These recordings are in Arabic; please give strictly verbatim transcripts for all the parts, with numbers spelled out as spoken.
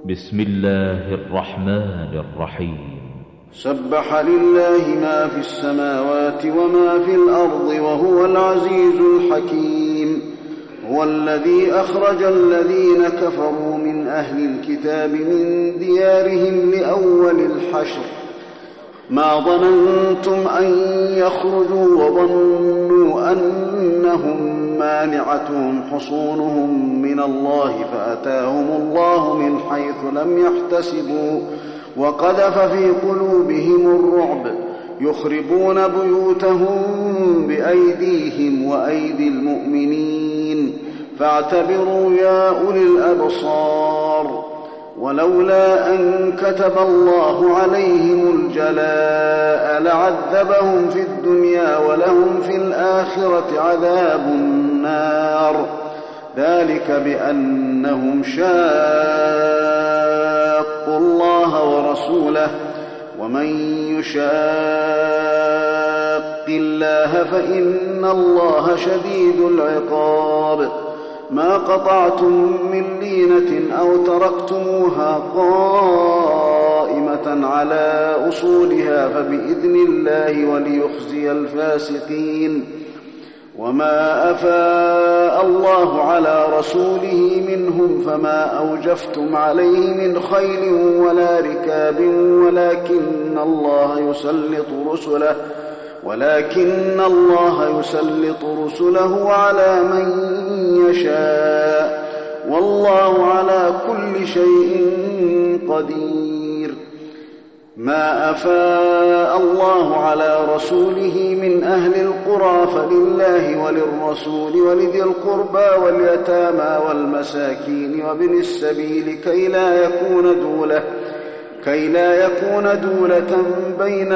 بسم الله الرحمن الرحيم. سبح لله ما في السماوات وما في الأرض وهو العزيز الحكيم. هو الذي أخرج الذين كفروا من أهل الكتاب من ديارهم لأول الحشر ما ظننتم أن يخرجوا وظنوا أنهم مانعتهم حصونهم من الله فأتاهم الله من حيث لم يحتسبوا وقذف في قلوبهم الرعب يخربون بيوتهم بأيديهم وأيدي المؤمنين فاعتبروا يا أولي الأبصار. ولولا أن كتب الله عليهم الجلاء لعذبهم في الدنيا ولهم في الآخرة عذاب النار ذلك بأنهم شاقوا الله ورسوله ومن يشاق الله فإن الله شديد العقاب. ما قطعتم من لينة أو تركتموها قائمة على أصولها فبإذن الله وليخزي الفاسقين. وما أفاء الله على رسوله منهم فما أوجفتم عليه من خيل ولا ركاب ولكن الله يسلط رسله ولكن الله يسلط رسله على من يشاء والله على كل شيء قدير. ما أفاء الله على رسوله من أهل القرى فلله وللرسول ولذي القربى واليتامى والمساكين وابن السبيل كي لا يكون دولة كي لا يكون دولة بين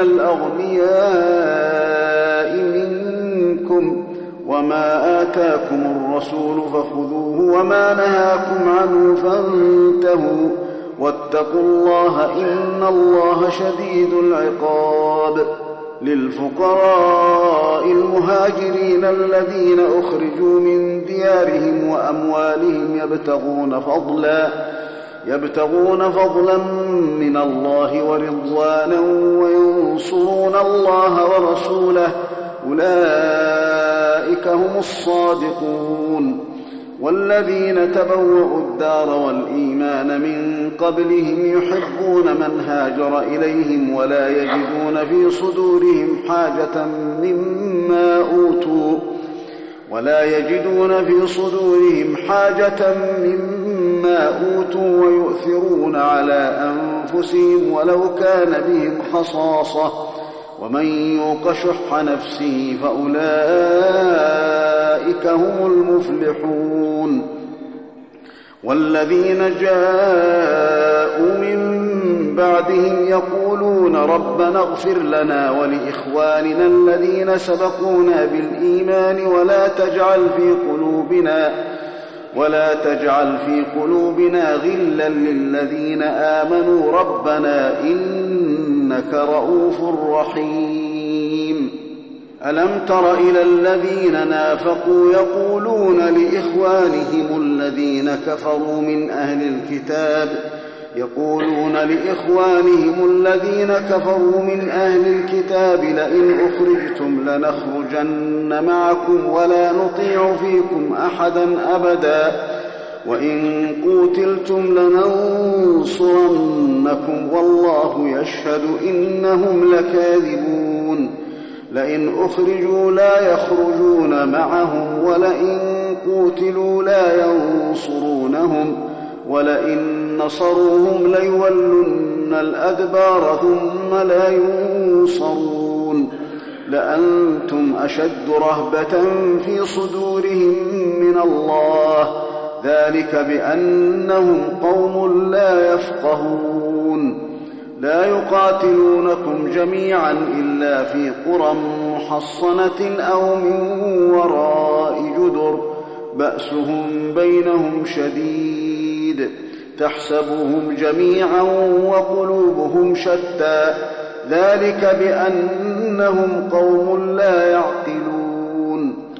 الأغنياء منكم. وما آتاكم الرسول فخذوه وما نهاكم عنه فانتهوا واتقوا الله إن الله شديد العقاب. للفقراء المهاجرين الذين أخرجوا من ديارهم وأموالهم يبتغون فضلا يبتغون فضلا من الله ورضوانا وينصرون الله ورسوله أولئك هم الصادقون. والذين تبوأوا الدار والإيمان من قبلهم يحبون من هاجر إليهم ولا يجدون في صدورهم حاجة مما أوتوا ولا يجدون في صدورهم حاجة مما أوتوا ويؤثرون على أنفسهم ولو كان بهم خصاصة ومن يوق شح نفسه فأولئك هم المفلحون. والذين جاءوا من بعدهم يقولون ربنا اغفر لنا ولإخواننا الذين سبقونا بالإيمان ولا تجعل في قلوبنا ولا تجعل في قلوبنا غلا للذين آمنوا ربنا إنك رؤوف رحيم. ألم تر إلى الذين نافقوا يقولون لإخوانهم الذين كفروا من أهل الكتاب يقولون لإخوانهم الذين كفروا من أهل الكتاب لئن أخرجتم لنخرجن معكم ولا نطيع فيكم أحدا أبدا وإن قوتلتم لننصرنكم والله يشهد إنهم لكاذبون. لئن أخرجوا لا يخرجون معهم ولئن قوتلوا لا ينصرونهم ولئن نصروهم ليولن الأدبار ثم لا ينصرون. لأنتم أشد رهبة في صدورهم من الله ذلك بأنهم قوم لا يفقهون. لا يقاتلونكم جميعا إلا في قرى محصنة أو من وراء جدر بأسهم بينهم شديد تحسبهم جميعا وقلوبهم شتى ذلك بأنهم قوم لا يعقلون.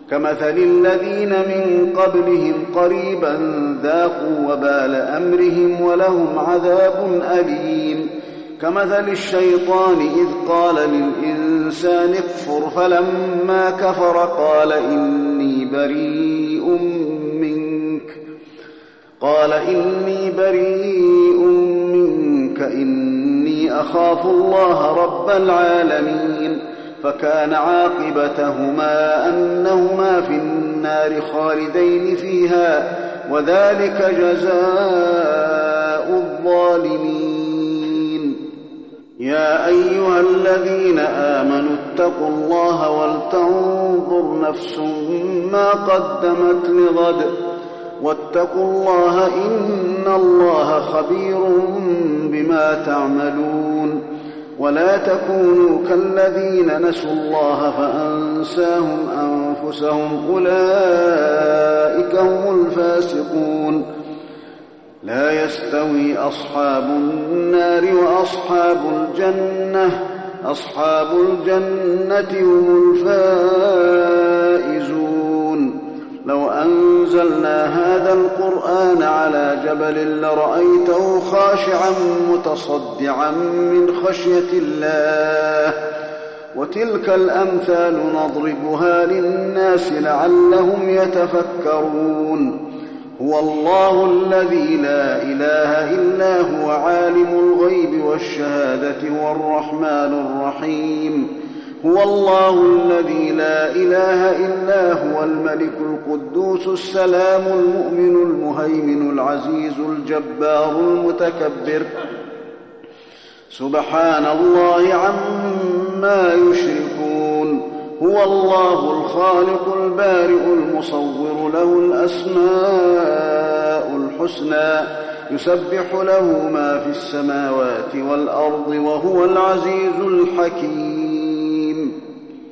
كمثل الذين من قبلهم قريبا ذاقوا وبال أمرهم ولهم عذاب أليم كمثل الشيطان إذ قال للإنسان اكفر فلما كفر قال إني بريء منك قال إني بريء منك إني أخاف الله رب العالمين فكان عاقبتهما أنهما في النار خالدين فيها وذلك جزاء الظالمين يا أيها الذين آمنوا اتقوا الله ولتنظر نفس ما قدمت لغد واتقوا الله إن الله خبير بما تعملون ولا تكونوا كالذين نسوا الله فأنساهم أنفسهم أولئك هم الفاسقون لا يستوي أصحاب النار وأصحاب الجنة أصحاب الجنة هم الفائزون لو أنزلنا هذا القرآن على جبل لرأيته خاشعا متصدعا من خشية الله وتلك الأمثال نضربها للناس لعلهم يتفكرون هو الله الذي لا إله إلا هو عالم الغيب والشهادة هو الرحمن الرحيم هو الله الذي لا إله إلا هو الملك القدوس السلام المؤمن المهيمن العزيز الجبار المتكبر سبحان الله عما يشركون هو الله الخالق البارئ المصور له الأسماء الحسنى يسبح له ما في السماوات والأرض وهو العزيز الحكيم